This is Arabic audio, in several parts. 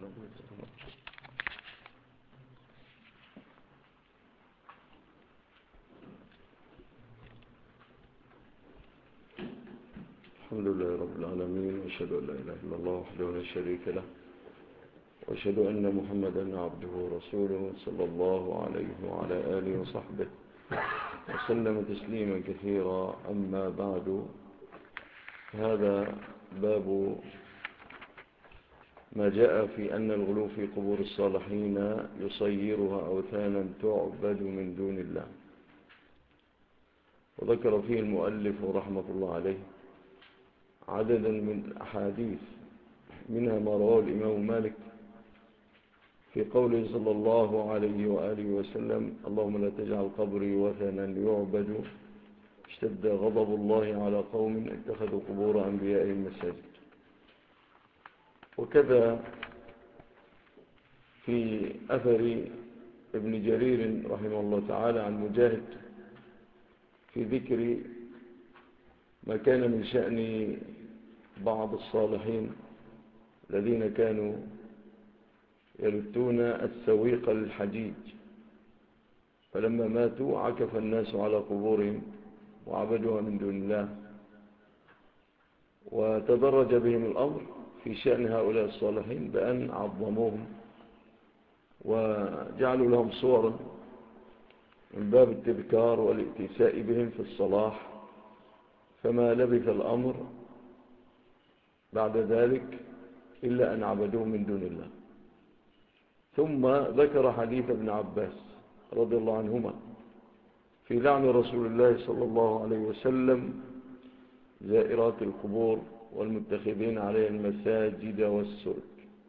الحمد لله رب العالمين، وأشهد أن لا إله إلا الله وحده لا شريك له، وأشهد أن محمدا عبده ورسوله صلى الله عليه وعلى آله وصحبه وسلم تسليما كثيرا. أما بعد، هذا باب ما جاء في أن الغلو في قبور الصالحين يصيرها أوثانا تعبد من دون الله. وذكر فيه المؤلف رحمة الله عليه عددا من الأحاديث، منها ما رواه الإمام مالك في قوله صلى الله عليه وآله وسلم: اللهم لا تجعل قبري وثنا يعبد، اشتد غضب الله على قوم اتخذوا قبور أنبيائهم مساجد. وكذا في أثر ابن جرير رحمه الله تعالى عن مجاهد في ذكر ما كان من شأن بعض الصالحين الذين كانوا يلتون السويق للحجيج، فلما ماتوا عكف الناس على قبورهم وعبدوها من دون الله. وتدرج بهم الأمر في شأن هؤلاء الصالحين بأن عظموهم وجعلوا لهم صورا من باب التذكار والائتساء بهم في الصلاح. فما لبث الأمر بعد ذلك إلا أن عبدوه من دون الله. ثم ذكر حديث ابن عباس رضي الله عنهما في لعن رسول الله صلى الله عليه وسلم زائرات القبور والمتخذين عليها المساجد والسرج.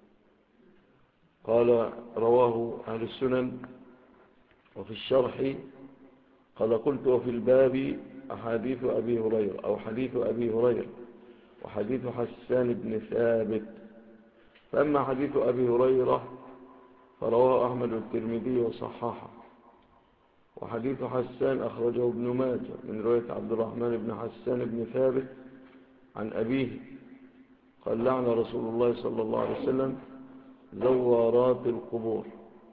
قال: رواه أهل السنن. وفي الشرح قال: قلت: وفي الباب أحاديث أبي هريرة أو حديث أبي هريرة وحديث حسان بن ثابت. فأما حديث أبي هريرة فرواه أحمد والترمذي وصححه، وحديث حسان أخرجه ابن ماجه من رواية عبد الرحمن بن حسان بن ثابت عن أبيه قال: لعن رسول الله صلى الله عليه وسلم زوارات القبور.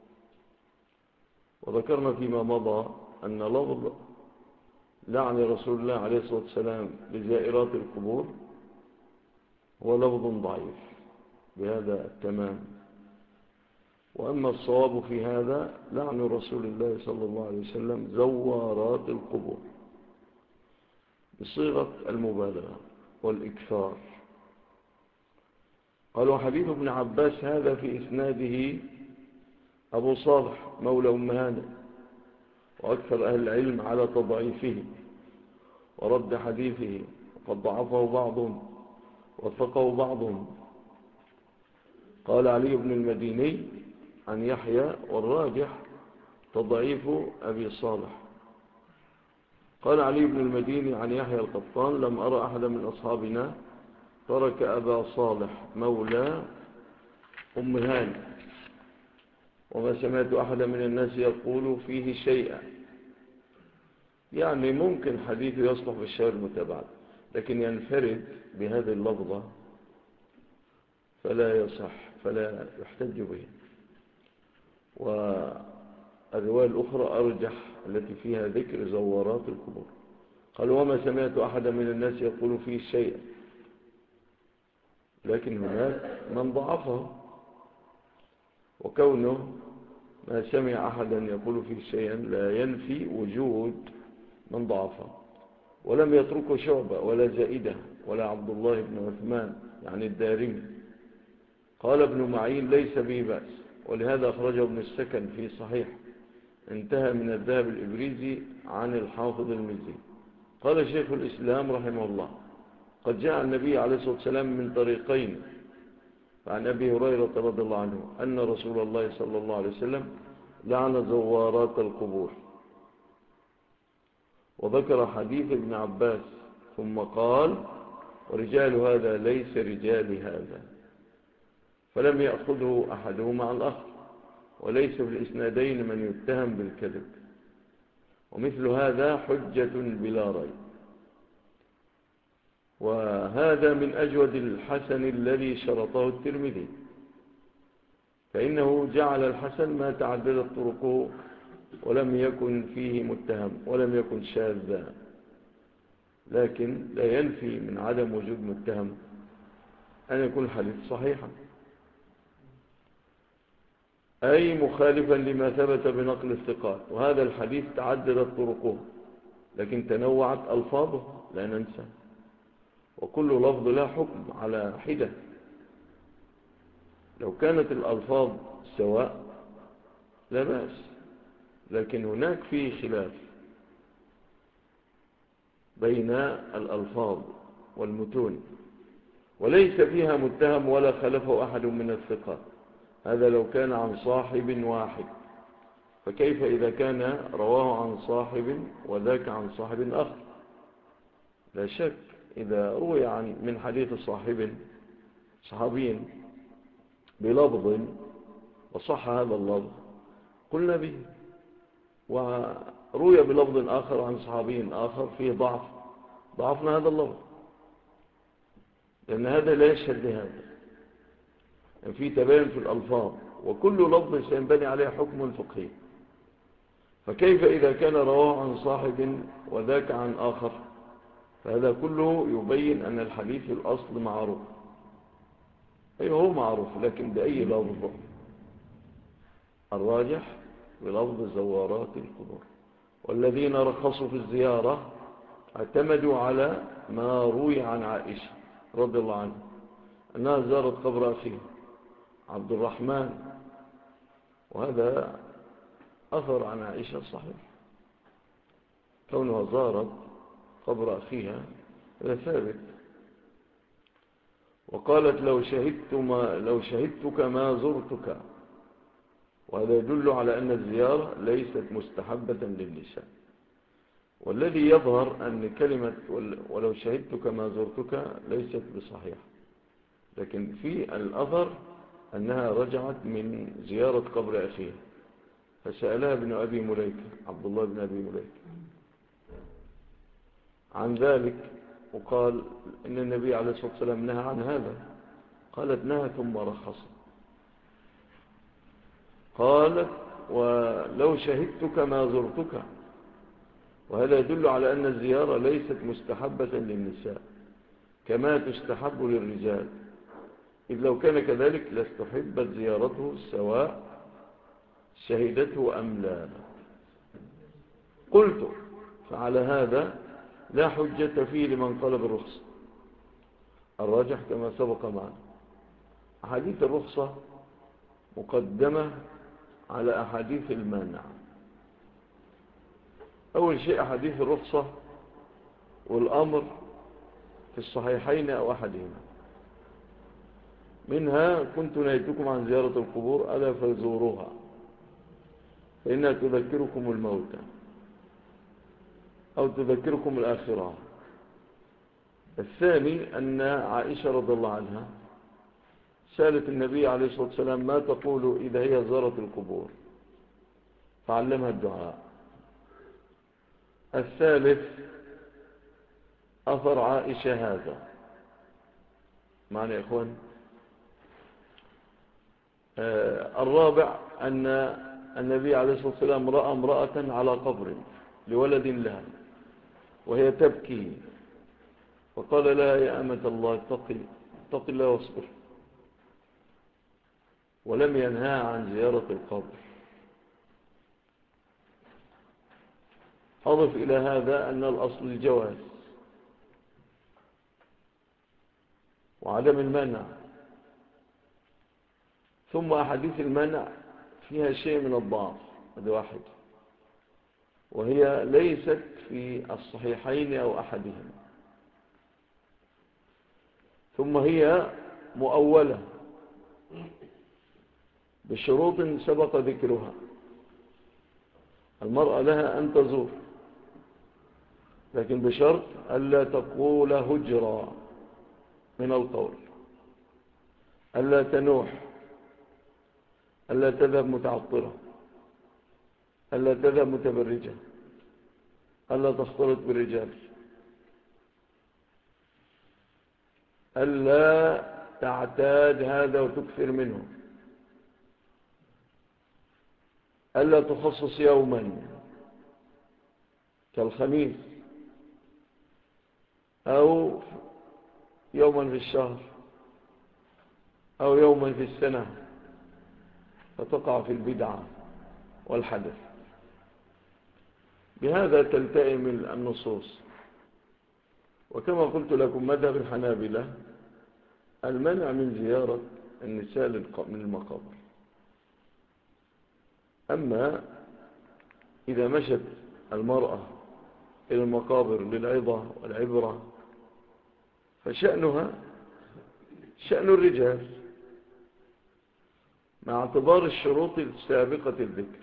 وذكرنا فيما مضى أن لفظ لعن رسول الله عليه الصلاة والسلام لزائرات القبور هو لفظ ضعيف بهذا التمام. وأما الصواب في هذا لعن رسول الله صلى الله عليه وسلم زوارات القبور بصيغة المبالغة والإكثار. قالوا: حديث ابن عباس هذا في إسناده أبو صالح مولى أم هانئ، وأكثر أهل العلم على تضعيفه ورد حديثه، وقد ضعفه بعضهم وثقه بعضهم. قال علي بن المديني عن يحيى: والراجح تضعيف أبي صالح. قال علي بن المديني عن يحيى القطان: لم أرى أحدا من أصحابنا ترك أبا صالح مولى أم هانئ، وما سمعت أحدا من الناس يقول فيه شيئا. يعني ممكن حديثه يصلح بالشهر المتابعة، لكن ينفرد بهذه اللفظة فلا يصح، فلا يحتج به. والرواية الأخرى أرجح، التي فيها ذكر زوارات القبور. قال: وما سمعت أحدا من الناس يقول فيه شيئا، لكن هناك من ضعفه، وكونه ما سمع أحدا يقول فيه شيئا لا ينفي وجود من ضعفه. ولم يتركه شعبة ولا زائدة ولا عبد الله بن عثمان يعني الدارمي. قال ابن معين: ليس به بأس، ولهذا أخرجه ابن السكن في صحيح. انتهى من الذهب الإبريزي عن الحافظ المزي. قال شيخ الإسلام رحمه الله: قد جاء النبي عليه الصلاة والسلام من طريقين، عن أبي هريرة رضي الله عنه أن رسول الله صلى الله عليه وسلم لعن زوارات القبور. وذكر حديث ابن عباس ثم قال: ورجال هذا ليس رجال هذا، فلم يأخذه أحدهما عن الآخر، وليس في الإسنادين من يتهم بالكذب، ومثل هذا حجة بلا ريب. وهذا من أجود الحسن الذي شرطه الترمذي. فإنه جعل الحسن ما تعددت طرقه ولم يكن فيه متهم ولم يكن شاذا، لكن لا ينفي من عدم وجود متهم أن يكون الحديث صحيحا، أي مخالفا لما ثبت بنقل الثقات. وهذا الحديث تعددت طرقه لكن تنوعت ألفاظه لا ننسى، وكل لفظ لا حكم على حدة. لو كانت الألفاظ سواء لا بأس، لكن هناك فيه خلاف بين الألفاظ والمتون وليس فيها متهم ولا خلفه أحد من الثقات. هذا لو كان عن صاحب واحد، فكيف إذا كان رواه عن صاحب وذاك عن صاحب آخر؟ لا شك إذا روي من حديث صحابي بلفظ وصح هذا اللفظ قلنا به، وروي بلفظ آخر عن صحابي آخر فيه ضعفنا هذا اللفظ، لأن هذا لا يشهد لهذا، يعني في تباين في الألفاظ، وكل لفظ سينبني عليه حكم فقهي. فكيف إذا كان رواه عن صاحب وذاك عن آخر؟ فهذا كله يبين أن الحديث في الأصل معروف. أيوه هو معروف، لكن بأي لفظ؟ الراجح بلفظ زوارات القبور. والذين رخصوا في الزيارة اعتمدوا على ما روي عن عائشة رضي الله عنها أنها زارت قبر أخيه عبد الرحمن، وهذا أثر عن عائشة صحيح، كونها زارت قبر أخيها هذا ثابت. وقالت لو شهدتك ما زرتك، وهذا يدل على أن الزيارة ليست مستحبة للنساء. والذي يظهر أن كلمة ولو شهدتك ما زرتك ليست بصحيحة، لكن في الأثر أنها رجعت من زيارة قبر أخيها، فسألها ابن أبي مليكة عبد الله بن أبي مليكة عن ذلك، وقال إن النبي عليه الصلاة والسلام نهى عن هذا. قالت نهى ثم رخص. قالت ولو شهدتك ما زرتك، وهذا يدل على أن الزيارة ليست مستحبة للنساء كما تستحب للرجال، إذ لو كان كذلك لاستحبت زيارته سواء شهدته أم لا. قلت فعلى هذا لا حجة فيه لمن قال بالرخصة. الراجح كما سبق معنا أحاديث الرخصة مقدمة على أحاديث المانع. أول شيء أحاديث الرخصة والأمر في الصحيحين أو أحدهما، منها كنت نهيتكم عن زيارة القبور ألا فزوروها فإنها تذكركم الموت أو تذكركم الآخرة. الثاني أن عائشة رضي الله عنها سألت النبي عليه الصلاة والسلام ما تقول إذا هي زارت القبور، فعلمها الدعاء. الثالث أثر عائشة هذا معنى يا إخوان. الرابع أن النبي عليه الصلاة والسلام رأى امرأة على قبر لولد لها وهي تبكي، وقال لها يا أمة الله اتق الله واصبر، ولم ينهى عن زيارة القبر. أضف إلى هذا أن الأصل الجواز وعدم المنع، ثم أحاديث المنع فيها شيء من الضعف، هذا واحد، وهي ليست في الصحيحين أو أحدهما، ثم هي مؤولة بشروط سبق ذكرها. المرأة لها أن تزور، لكن بشرط ألا تقول هجرا من القول، ألا تنوح، ألا تذهب متعطرة، ألا تذهب متبرجة، ألا تختلط بالرجال، ألا تعتاد هذا وتكثر منه، ألا تخصص يوما كالخميس أو يوما في الشهر أو يوما في السنة، فتقع في البدعة والحدث. بهذا تلتئم النصوص. وكما قلت لكم مذهب الحنابلة المنع من زيارة النساء من المقابر. أما إذا مشت المرأة إلى المقابر للعظة والعبرة فشأنها شأن الرجال مع اعتبار الشروط السابقة الذكر،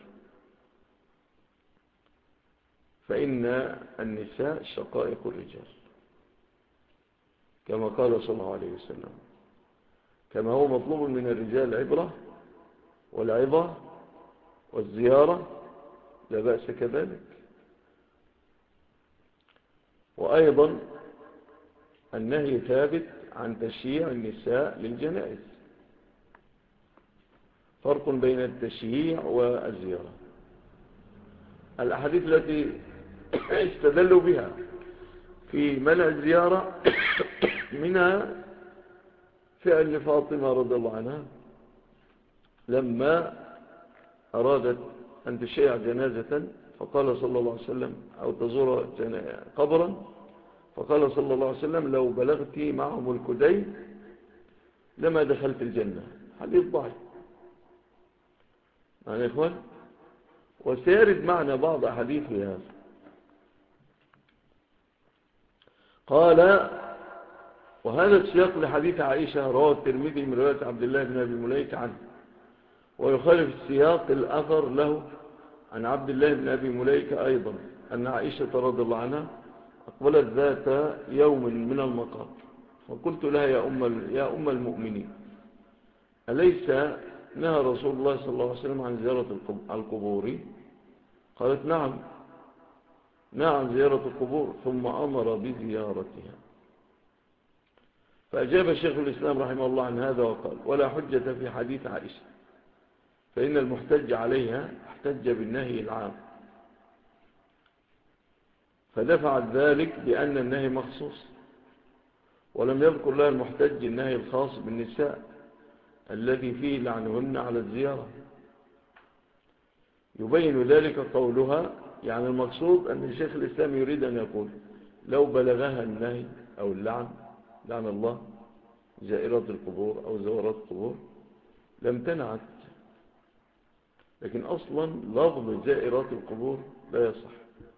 فإن النساء شقائق الرجال كما قال صلى الله عليه وسلم. كما هو مطلوب من الرجال العبرة والعظة والزيارة لا بأس كذلك. وأيضا النهي ثابت عن تشييع النساء للجنائز، فرق بين التشييع والزيارة. الأحاديث التي استدلوا بها في منع الزيارة منها فعل فاطمة رضي الله عنها لما أرادت أن تشيع جنازة، فقال صلى الله عليه وسلم، أو تزور قبرا، فقال صلى الله عليه وسلم لو بلغت معهم الكدي لما دخلت الجنة. حديث ضعيف يا إخوان، وسيرد معنا بعض أحاديث هذا. قال وهذا السياق لحديث عائشة رواه الترمذي من رواية عبد الله بن أبي مليكة عنه، ويخالف السياق الأثر له عن عبد الله بن أبي مليكة أيضا أن عائشة رضي الله عنها أقبلت ذات يوم من المقابر، وقلت لها يا أم المؤمنين أليس نهى رسول الله صلى الله عليه وسلم عن زيارة القبور؟ قالت نعم، نهى عن زيارة القبور ثم أمر بزيارتها. فأجاب شيخ الإسلام رحمه الله عن هذا وقال ولا حجة في حديث عائشة، فإن المحتج عليها احتج بالنهي العام فدفعت ذلك بأن النهي مخصوص، ولم يذكر لها المحتج النهي الخاص بالنساء الذي فيه لعنهن على الزيارة. يبين ذلك قولها، يعني المقصود أن الشيخ الإسلام يريد أن يقول لو بلغها النهي أو اللعن، لعن الله زائرات القبور أو زوارات القبور، لم تنعت. لكن أصلا لفظ زائرات القبور لا يصح،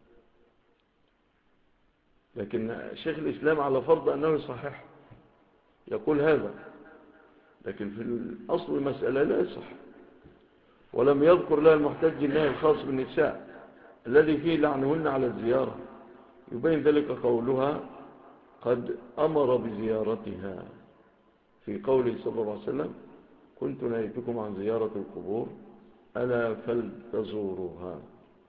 لكن شيخ الإسلام على فرض أنه يصحح يقول هذا، لكن في الأصل المسألة لا يصح. ولم يذكر لها المحتج النهي الخاص بالنساء الذي فيه لعنهن على الزيارة. يبين ذلك قولها قد أمر بزيارتها في قوله صلى الله عليه وسلم كنت نهيتكم عن زيارة القبور ألا فلتزوروها.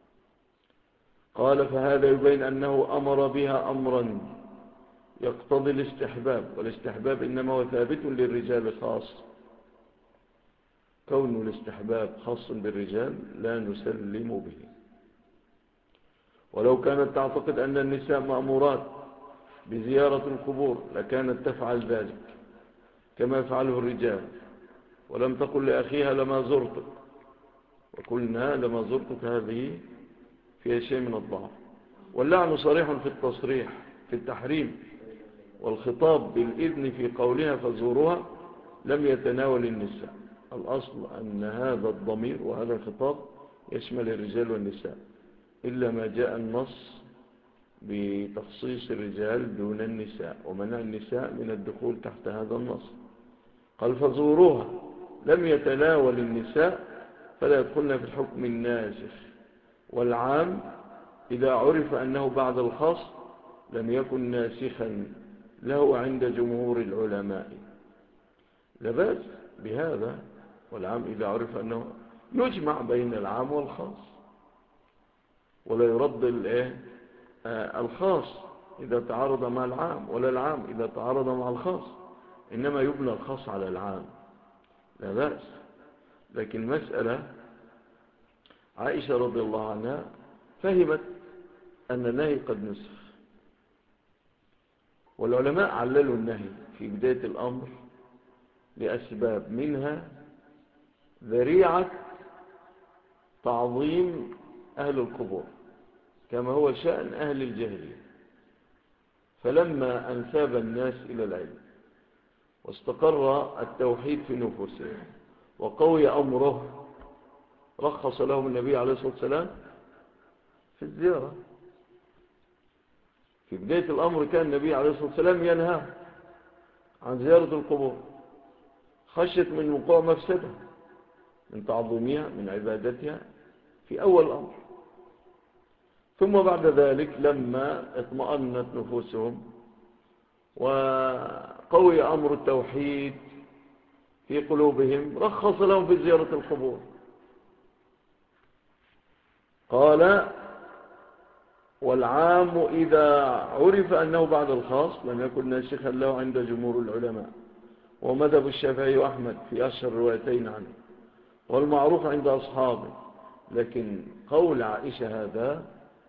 قال فهذا يبين أنه أمر بها أمرا يقتضي الاستحباب، والاستحباب إنما هو ثابت للرجال خاص. كون الاستحباب خاص بالرجال لا نسلم به. ولو كانت تعتقد أن النساء مأمورات بزيارة القبور لكانت تفعل ذلك كما يفعله الرجال، ولم تقل لأخيها لما زرتك، وقلنا لما زرتك هذه فيها شيء من الضعف. واللعن صريح في التصريح في التحريم، والخطاب بالإذن في قولها فزوروها لم يتناول النساء. الأصل أن هذا الضمير وهذا الخطاب يشمل الرجال والنساء، إلا ما جاء النص بتخصيص الرجال دون النساء ومنع النساء من الدخول تحت هذا النص. قال فزوروها لم يتناول النساء فلا يدخلن في الحكم الناسخ، والعام إذا عرف أنه بعد الخاص لم يكن ناسخا له عند جمهور العلماء. لا بأس بهذا، والعام إذا عرف أنه يجمع بين العام والخاص، ولا يرد الخاص إذا تعارض مع العام، ولا العام إذا تعارض مع الخاص، إنما يبنى الخاص على العام، لا بأس. لكن مسألة عائشة رضي الله عنها فهمت أن النهي قد نسخ، والعلماء عللوا النهي في بداية الأمر لأسباب، منها ذريعة تعظيم أهل القبور كما هو شأن أهل الجاهلية، فلما أنساب الناس إلى العلم واستقر التوحيد في نفوسهم وقوي أمره، رخص لهم النبي عليه الصلاة والسلام في الزيارة. في بداية الأمر كان النبي عليه الصلاة والسلام ينهى عن زيارة القبور خشية من وقوع مفسدة من تعظيمها من عبادتها في أول الأمر. ثم بعد ذلك لما اطمأنت نفوسهم وقوي أمر التوحيد في قلوبهم رخص لهم في زيارة القبور. قال: والعام إذا عرف أنه بعد الخاص لم يكن ناسخا له عند جمهور العلماء، ومذهب الشافعي وأحمد في أشهر روايتين عنه، والمعروف عند أصحابه. لكن قول عائشة هذا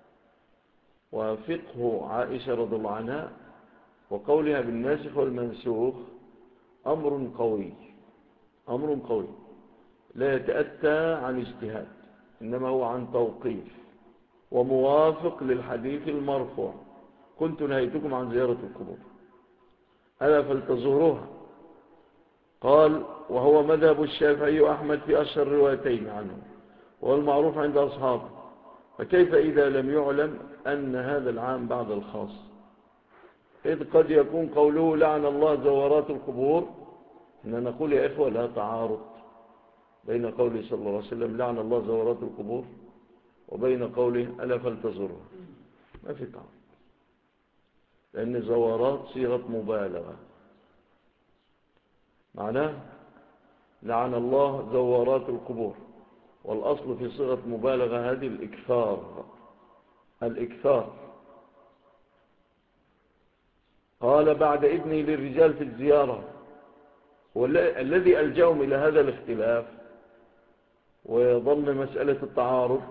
وفقه عائشة رضي الله عنها وقولها بالناسخ والمنسوخ أمر قوي لا يتأتى عن اجتهاد، إنما هو عن توقيف وموافق للحديث المرفوع: كنت نهيتكم عن زيارة القبور ألا فلتزوروها. قال: وهو مذهب الشافعي وأحمد في أشهر روايتين عنه، والمعروف عند أصحابه. فكيف إذا لم يعلم أن هذا العام بعد الخاص؟ إذ قد يكون قوله لعن الله زوارات القبور. إن نقول يا إخوة لا تعارض بين قوله صلى الله عليه وسلم لعن الله زوارات القبور وبين قوله ألا فلتزورها، ما في تعارض، لأن زوارات صيغة مبالغة، معناه لعن الله زوارات القبور، والأصل في صيغة مبالغة هذه الإكثار. قال: بعد إذني للرجال في الزيارة. والذي ألجأهم إلى هذا الاختلاف وظن مسألة التعارض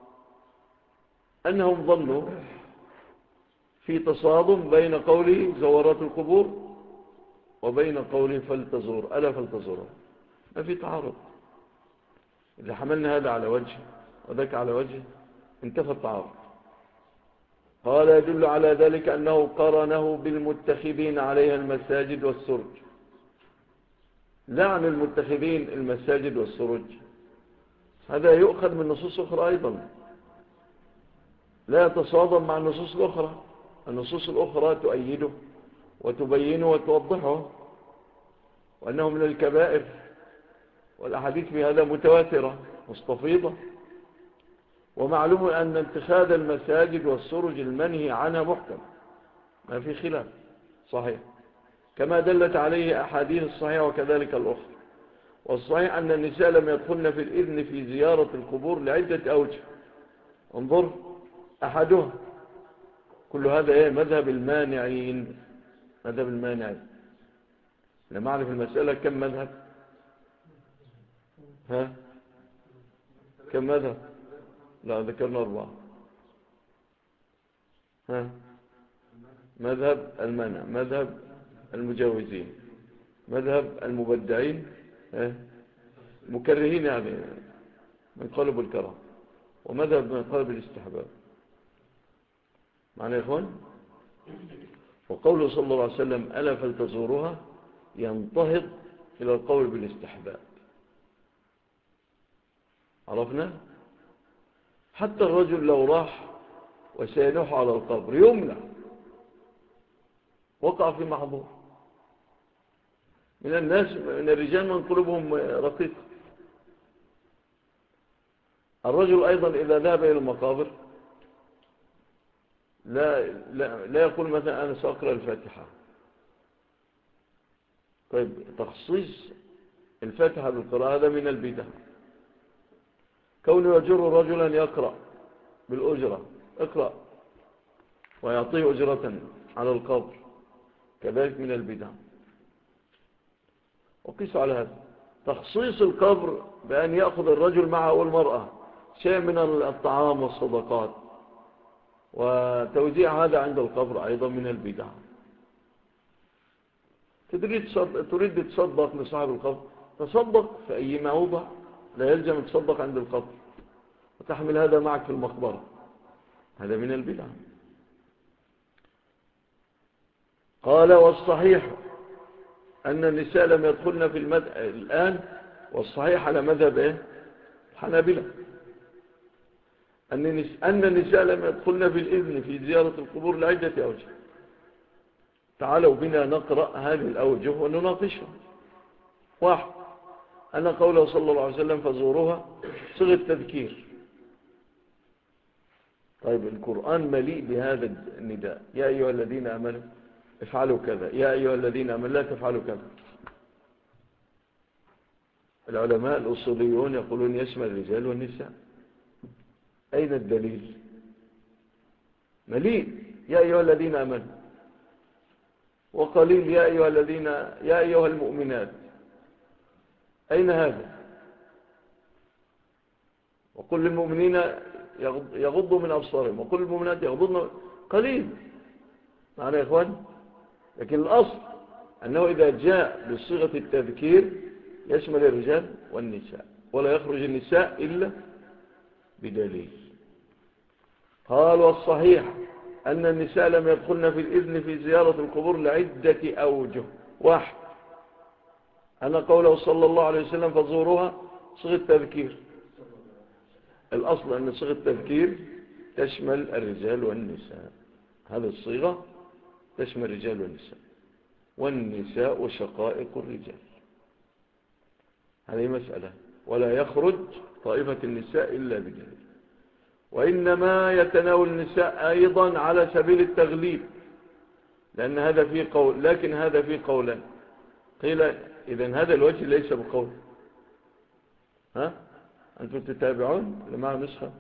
أنهم ظنوا في تصادم بين قوله زوارات القبور وبين قوله فلتزور ألا فلتزور، ما في تعارض. إذا حملنا هذا على وجه وذاك على وجه انتفى التعارض. قال: يدل على ذلك أنه قرنه بالمتخذين عليها المساجد والسرج. لعن المتخذين المساجد والسرج هذا يؤخذ من نصوص أخرى أيضا، لا يتصادم مع النصوص الأخرى. النصوص الأخرى تؤيده وتبينه وتوضحه وأنه من الكبائر، والأحاديث في هذا متواترة مستفيضة. ومعلوم أن اتخاذ المساجد والسرج المنهي عنها محكم، ما في خلاف صحيح، كما دلت عليه أحاديث الصحيحة وكذلك الأخرى. والصحيح أن النساء لم يدخلن في الإذن في زيارة القبور لعدة أوجه. انظر أحدها كل هذا مذهب المانعين. لما أعرف المسألة كم مذهب؟ كم مذهب؟ لا ذكرنا 4. مذهب المنع، مذهب المجاوزين، مذهب المبدعين، مكرهين يعني من قلب الكرام، ومذهب من قلب الاستحباب. معنى يا إخوان؟ وقوله صلى الله عليه وسلم ألا فلتزوروها ينتهض إلى القول بالاستحباب. عرفنا؟ حتى الرجل لو راح وسينوح على القبر يمنع، وقع في محظور. من الناس من الرجال من قلوبهم رقيقة. الرجل أيضا إذا ذهب إلى المقابر لا يقول مثلا أنا سأقرأ الفاتحة. طيب تخصيص الفاتحة بالقراءة هذا من البدع. كونه يجر رجلا يقرأ بالأجرة، اقرأ، ويعطيه أجرة على القبر، كذلك من البدع. وقيس على هذا تخصيص القبر بأن يأخذ الرجل معه والمرأة شيء من الطعام والصدقات، وتوزيع هذا عند القبر أيضا من البدع. تريد تصدق لصاحب القبر، تصدق في أي موضع، لا يلزم تصدق عند القبر وتحمل هذا معك في المقبرة، هذا من البدع. قال والصحيح أن النساء لم يدخلن في الآن، والصحيح على مذهب الحنابلة أن النساء لم يدخلن في الإذن في زيارة القبور لعدة أوجه. تعالوا بنا نقرأ هذه الأوجه ونناقشها. واحد، أن قوله صلى الله عليه وسلم فزوروها صيغة تذكير. طيب القرآن مليء بهذا النداء، يا أيها الذين آمنوا افعلوا كذا، يا أيها الذين آمنوا لا تفعلوا كذا. العلماء الأصوليون يقولون يشمل الرجال والنساء. أين الدليل؟ مليء يا أيها الذين آمنوا، وقليل يا أيها المؤمنات. أين هذا؟ وقل للمؤمنين يغضوا من أبصارهم وقل للمؤمنات يغضضن، قليل معنا يا إخوان. لكن الأصل أنه إذا جاء بصيغة التذكير يشمل الرجال والنساء، ولا يخرج النساء إلا بدليل. قال والصحيح أن النساء لم يدخلن في الإذن في زيارة القبور لعدة أوجه. واحد، أن قوله صلى الله عليه وسلم فزوروها صيغة تذكير. الأصل أن صيغة التذكير تشمل الرجال والنساء، هذه الصيغة تشمل الرجال والنساء، والنساء شقائق الرجال، هذه مسألة، ولا يخرج طائفة النساء إلا بدليل. وإنما يتناول النساء أيضا على سبيل التغليب، لأن هذا فيه قول، لكن هذا فيه قولا. قيل إذن هذا الوجه ليس بقول. أنتم تتابعون لمع نسخة؟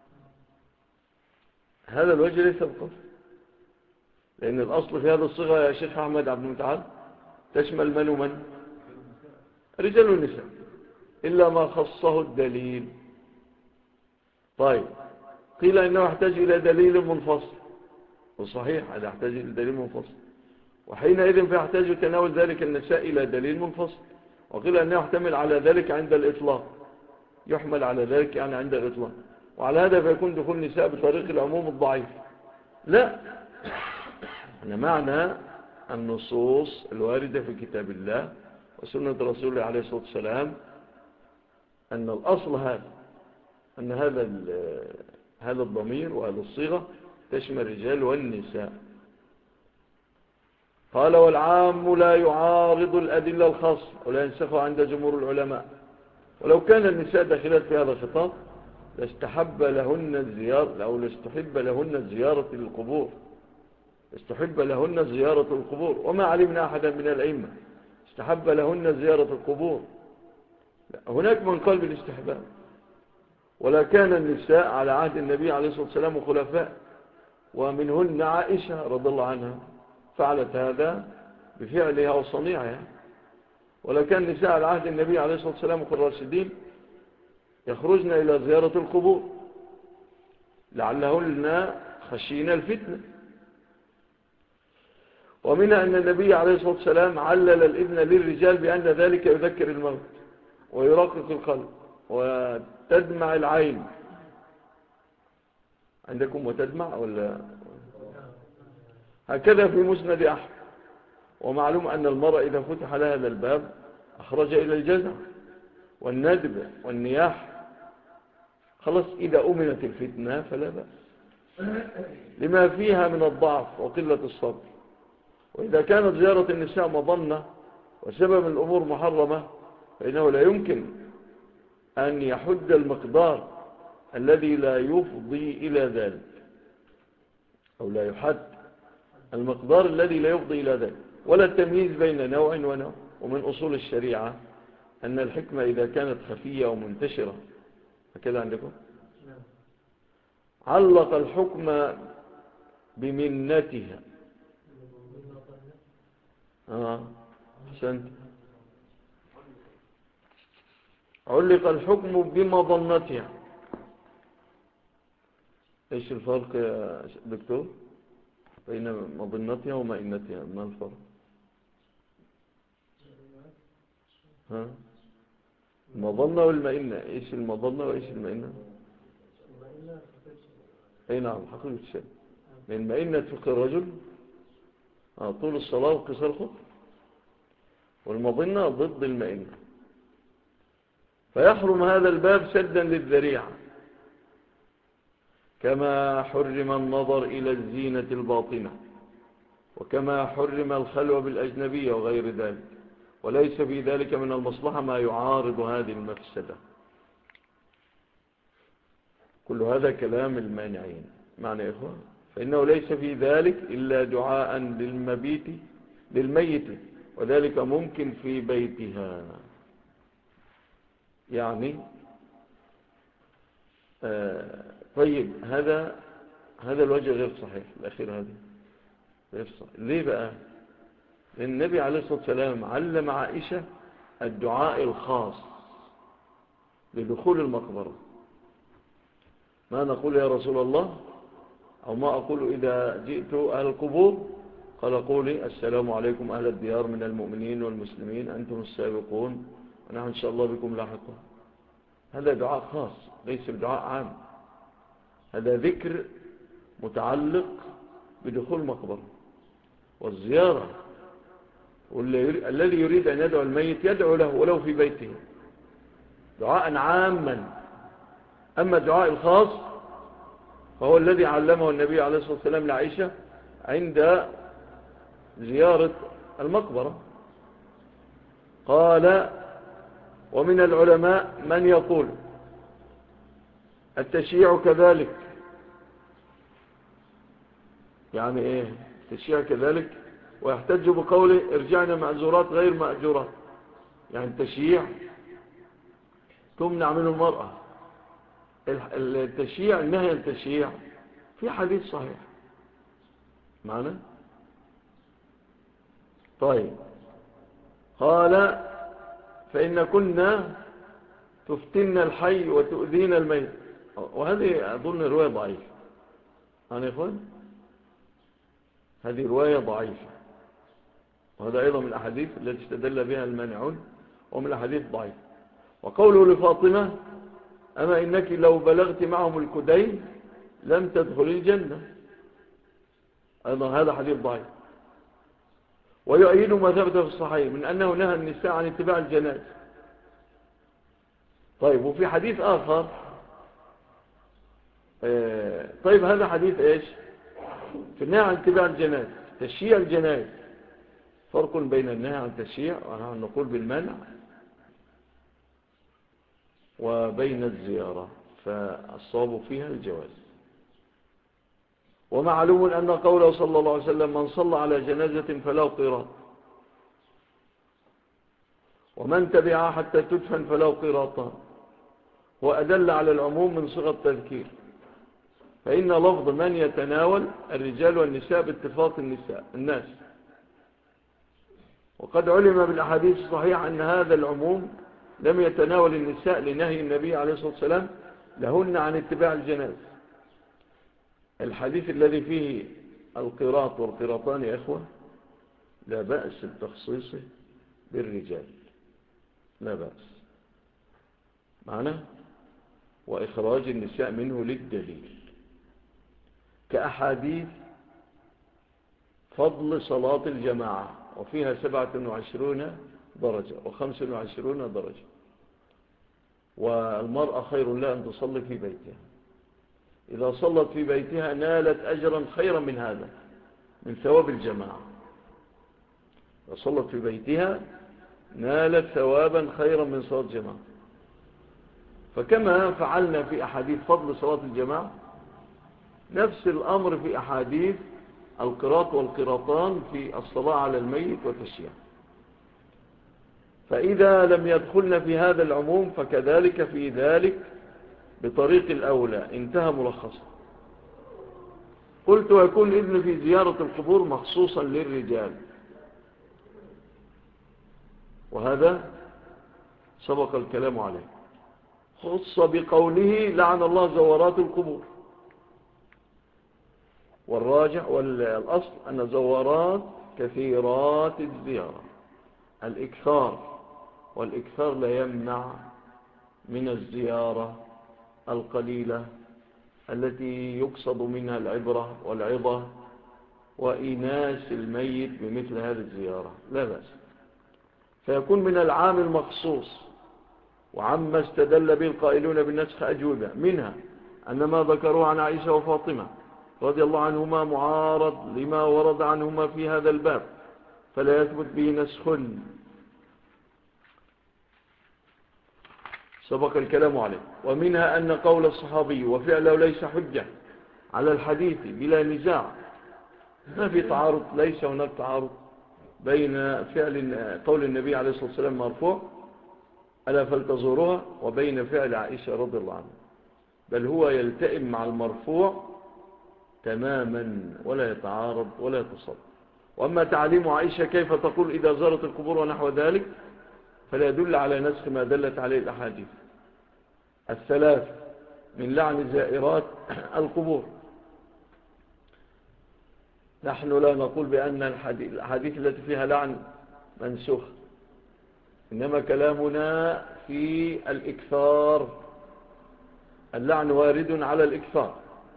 هذا الوجه ليس بقول، لأن الأصل في هذا الصيغة يا شيخ أحمد عبد المتعال تشمل من ومن؟ رجال والنساء، إلا ما خصه الدليل. طيب قيل إنه يحتاج إلى دليل منفصل، وصحيح هذا يحتاج إلى دليل منفصل، وحينئذ فيحتاج تناول ذلك النساء إلى دليل منفصل. وقيل أنه يحتمل على ذلك عند الإطلاق، يحمل على ذلك يعني عند الإطلاق، وعلى هذا فيكون دخول النساء بطريق العموم الضعيف. لا، أنا معنى النصوص الواردة في كتاب الله وسنة رسوله عليه الصلاة والسلام أن الأصل هذا، أن هذا الضمير وهذا الصيغة تشمل الرجال والنساء. قال والعام لا يعارض الأدلة الخاصة ولا ينسخ عند جمهور العلماء. ولو كان النساء داخلات في هذا الخطاب لاستحب لهن زيارة القبور، استحب لهن زيارة القبور، وما علمنا أحدا من الأئمة استحب لهن زيارة القبور. هناك من قال بالاستحباب، ولا كان النساء على عهد النبي عليه الصلاة والسلام وخلفاء، ومنهن عائشة رضي الله عنها فعلت هذا بفعلها وصنيعها. ولا كان النساء على عهد النبي عليه الصلاة والسلام والراشدين يخرجن إلى زيارة القبور لعلهن خشين الفتنة. ومنها أن النبي عليه الصلاة والسلام علل الإذن للرجال بأن ذلك يذكر الموت ويرقق القلب وتدمع العين. عندكم وتدمع ولا؟ هكذا في مسند أحمد. ومعلوم أن المرأة إذا فتح لها هذا الباب أخرج إلى الجزع والندب والنياح، خلاص إذا أمنت الفتنة فلا بأس لما فيها من الضعف وقلة الصبر. وإذا كانت زيارة النساء مظنة وسبب الأمور محرمة فإنه لا يمكن أن يحد المقدار الذي لا يفضي إلى ذلك، أو لا يحد المقدار الذي لا يفضي إلى ذلك، ولا التمييز بين نوع ونوع. ومن أصول الشريعة أن الحكمة إذا كانت خفية ومنتشرة، هكذا عندكم علق الحكم بمنتها. أحسنت، علق الحكم بمظنتها، إيش الفرق يا دكتور بين مظنتها ومئنتها؟ ما الفرق؟ ها؟ المظنة والمئنة، إيش المظنة وإيش المئنة؟ أي نعم، حقيقة الشيء. من مئنة فقه الرجل طول الصلاة وقصر الخطر، والمظنة ضد المئنة. فيحرم هذا الباب سدا للذريعة، كما حرم النظر إلى الزينة الباطنة، وكما حرم الخلوة بالأجنبية وغير ذلك، وليس في ذلك من المصلحة ما يعارض هذه المفسدة. كل هذا كلام المانعين. معنى يا إخوة، فإنه ليس في ذلك إلا دعاء للميت، وذلك ممكن في بيتها. يعني طيب، هذا الوجه غير صحيح، الأخير هذا غير صحيح. ليه بقى؟ لأن النبي عليه الصلاة والسلام علم عائشة الدعاء الخاص لدخول المقبرة. ما نقول يا رسول الله، أو ما أقول إذا جئت أهل القبور؟ قال قولي السلام عليكم أهل الديار من المؤمنين والمسلمين، أنتم السابقون ونحن إن شاء الله بكم لاحقون. هذا دعاء خاص، ليس بدعاء عام. هذا ذكر متعلق بدخول مقبرة والزيارة، والذي يريد أن يدعو الميت يدعو له ولو في بيته دعاء عاما. أما الدعاء الخاص فهو الذي علمه النبي عليه الصلاة والسلام لعائشة عند زيارة المقبرة. قال: ومن العلماء من يقول التشييع كذلك. يعني ايه التشييع كذلك؟ ويحتج بقوله ارجعنا معذورات غير مأجورات. يعني التشييع تمنع منه المرأة. التشييع، النهي عن التشييع في حديث صحيح معنا. طيب، قال: فإن كنا تفتن الحي وتؤذين الميت. وهذه أظن رواية ضعيفة. أنا يا إخوان، هذه رواية ضعيفة، وهذا أيضا من الأحاديث التي استدل بها المانعون، ومن الأحاديث ضعيفة. وقوله لفاطمة: أما إنك لو بلغت معهم الكدين لم تدخل الجنة، أيضا هذا حديث ضعيف. ويؤيد ما ثبت في الصحيح من أنه نهى النساء عن اتباع الجنائز. طيب، وفي حديث آخر. طيب، هذا حديث إيش؟ في النهي عن اتباع الجنائز، تشييع الجنائز. فرق بين النهي عن تشييع ونحن نقول بالمنع، وبين الزيارة فالصواب فيها الجواز. ومعلوم أن قوله صلى الله عليه وسلم: من صلى على جنازة فله قيراط، ومن تبعها حتى تدفن فله قيراطان، وأدل على العموم من صيغة التذكير. فإن لفظ من يتناول الرجال والنساء باتفاق الناس. وقد علم بالأحاديث الصحيحة أن هذا العموم لم يتناول النساء لنهي النبي عليه الصلاة والسلام لهن عن اتباع الجناز. الحديث الذي فيه القيراط والقيراطان يا إخوة لا بأس بتخصيصه بالرجال، لا بأس معنا، وإخراج النساء منه للدليل، كأحاديث فضل صلاة الجماعة، وفيها 27 درجة و25 درجة، والمرأة خير لها أن تصلي في بيتها. إذا صلت في بيتها نالت أجرا خيرا من هذا، من ثواب الجماعة. إذا صلت في بيتها نالت ثوابا خيرا من صلاة الجماعة. فكما فعلنا في أحاديث فضل صلاة الجماعة، نفس الأمر في أحاديث القراط والقراطان في الصلاة على الميت والتشييع. فإذا لم يدخلن في هذا العموم فكذلك في ذلك بطريق الأولى. انتهى ملخصا. قلت: ويكون الإذن في زيارة القبور مخصوصا للرجال، وهذا سبق الكلام عليه. خص بقوله: لعن الله زوارات القبور. والراجع والأصل أن زوارات كثيرات الزيارة الإكثار، والإكثار لا يمنع من الزيارة القليلة التي يقصد منها العبرة والعظة وإناس الميت بمثل هذه الزيارة لا بأس. فيكون من العام المخصوص. وعما استدل به القائلون بالنسخ أجوبة، منها أن ما ذكروه عن عائشة وفاطمة رضي الله عنهما معارض لما ورد عنهما في هذا الباب فلا يثبت به نسخ سبق الكلام عليه. ومنها أن قول الصحابي وفعله ليس حجة على الحديث بلا نزاع. ما في تعارض، ليس هناك تعارض بين فعل قول النبي عليه الصلاة والسلام مرفوع ألا فلتزوروها وبين فعل عائشة رضي الله عنها، بل هو يلتئم مع المرفوع تماما ولا يتعارض ولا يتصل. وأما تعليم عائشة كيف تقول إذا زارت القبور ونحو ذلك فلا يدل على نسخ ما دلت عليه الأحاديث الثلاث من لعن زائرات القبور. نحن لا نقول بأن الحديث التي فيها لعن منسوخ، إنما كلامنا في الإكثار. اللعن وارد على الإكثار.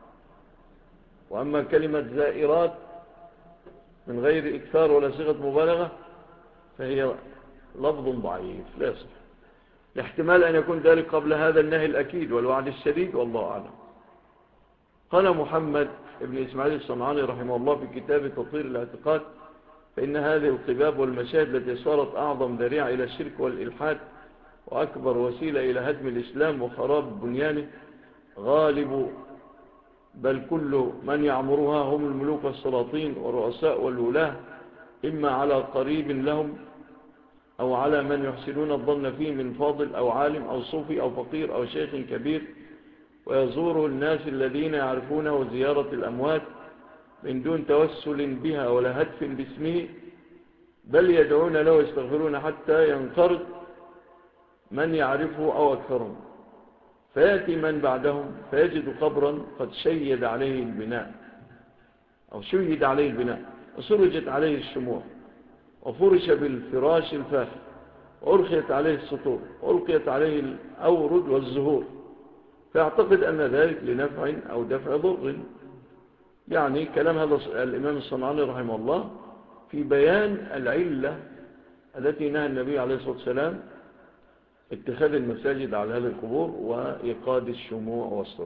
وأما كلمة زائرات من غير إكثار ولا صيغة مبالغة فهي لفظ ضعيف لا يصح، لاحتمال أن يكون ذلك قبل هذا النهي الأكيد والوعد الشديد والله أعلم. قال محمد ابن إسماعيل الصنعاني رحمه الله في كتاب تطهير الاعتقاد فإن هذه القباب والمشاهد التي صارت أعظم ذريعة إلى الشرك والإلحاد وأكبر وسيلة إلى هدم الإسلام وخراب بنيانه غالب بل كل من يعمرها هم الملوك والسلاطين والرؤساء والولاة، إما على قريب لهم أو على من يحسنون الظن فيه من فاضل أو عالم أو صوفي أو فقير أو شيخ كبير، ويزوره الناس الذين يعرفونه زيارة الأموات من دون توسل بها ولا هتف باسمه، بل يدعون له ويستغفرون حتى ينقرض من يعرفه أو أكثرهم، فيأتي من بعدهم فيجد قبرا قد شيد عليه البناء أو شيد عليه البناء وسرجت عليه الشموع وفرش بالفراش الفاخر وأرخيت عليه السطور وألقيت عليه الأورد والزهور، فيعتقد أن ذلك لنفع أو دفع ضر. يعني كلام هذا الإمام الصنعاني رحمه الله في بيان العلة التي نهى النبي عليه الصلاة والسلام اتخاذ المساجد على هذه القبور وإيقاد الشموع والسرج.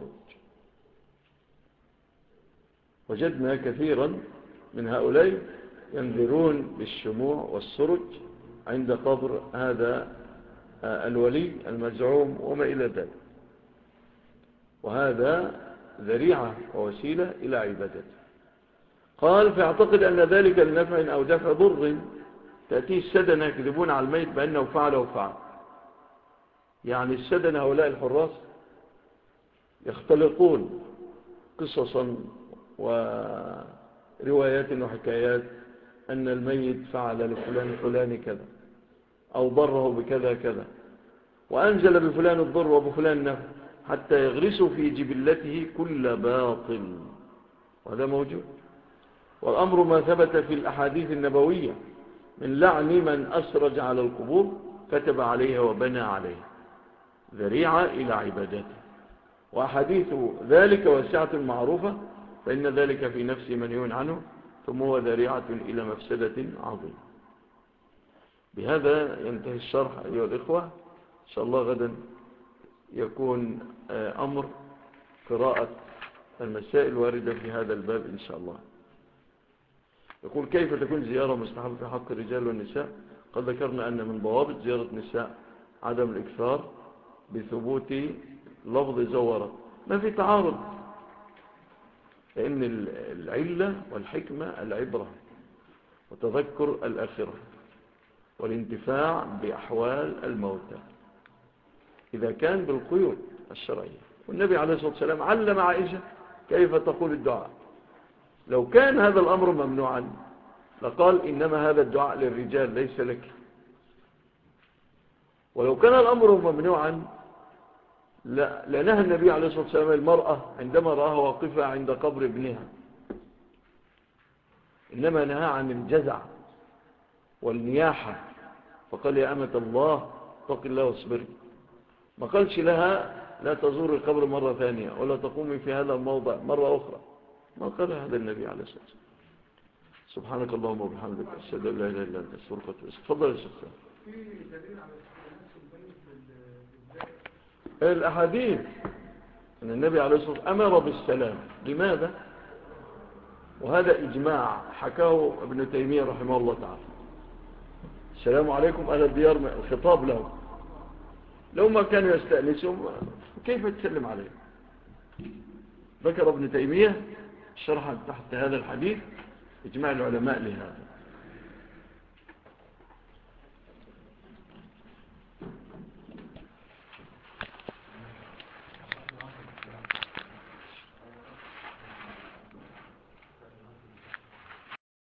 وجدنا كثيرا من هؤلاء ينذرون بالشموع والسرج عند قبر هذا الولي المزعوم وما إلى ذلك، وهذا ذريعة ووسيلة إلى عبادته. قال فيعتقد أن ذلك لنفع أو دفع ضر، تأتيه السدنة يكذبون على الميت بأنه فعل وفعل. يعني السدنة هؤلاء الحراس يختلقون قصصا وروايات وحكايات أن الميت فعل لفلان فلان كذا أو ضره بكذا كذا وأنزل بفلان الضر وبفلان نفع، حتى يغرسوا في جبلته كل باطل، وهذا موجود. والأمر ما ثبت في الأحاديث النبوية من لعن من أسرج على القبور كتب عليها وبنى عليها ذريعة إلى عبادته، وأحاديث ذلك واسعة معروفة، فإن ذلك في نفس منهي عنه ثم هو ذريعة إلى مفسدة عظيمة. بهذا ينتهي الشرح أيها الإخوة. إن شاء الله غدا يكون أمر قراءة المسائل الواردة في هذا الباب إن شاء الله. يقول كيف تكون زيارة مستحبة في حق الرجال والنساء؟ قد ذكرنا أن من ضوابط زيارة النساء عدم الإكثار بثبوت لفظ زورة. ما في تعارض، لأن العلة والحكمة العبرة وتذكر الآخرة والانتفاع بأحوال الموتى إذا كان بالقيود الشرعية. والنبي عليه الصلاة والسلام علم عائشة كيف تقول الدعاء. لو كان هذا الأمر ممنوعا لقال إنما هذا الدعاء للرجال ليس لك. ولو كان الأمر ممنوعا لنهى النبي عليه الصلاة والسلام المرأة عندما رآها واقفة عند قبر ابنها إنما نهى عن الجزع والنياحة، فقال يا أمة الله اتق الله واصبري. ما قالش لها لا تزور القبر مرة ثانية ولا تقومي في هذا الموضع مرة أخرى، ما قال هذا النبي عليه الصلاة والسلام. سبحانك اللهم وبحمدك أشهد أن لا إله إلا أنت أستغفرك وأتوب إليك. تفضل يا شيخ. الأحاديث أن النبي عليه الصلاة والسلام أمر بالسلام. لماذا؟ وهذا إجماع حكاه ابن تيمية رحمه الله تعالى. السلام عليكم أهل الديار، الخطاب لهم، لو ما كانوا يستأنسهم كيف تسلم عليهم؟ ذكر ابن تيمية شرحا تحت هذا الحديث إجماع العلماء لهذا.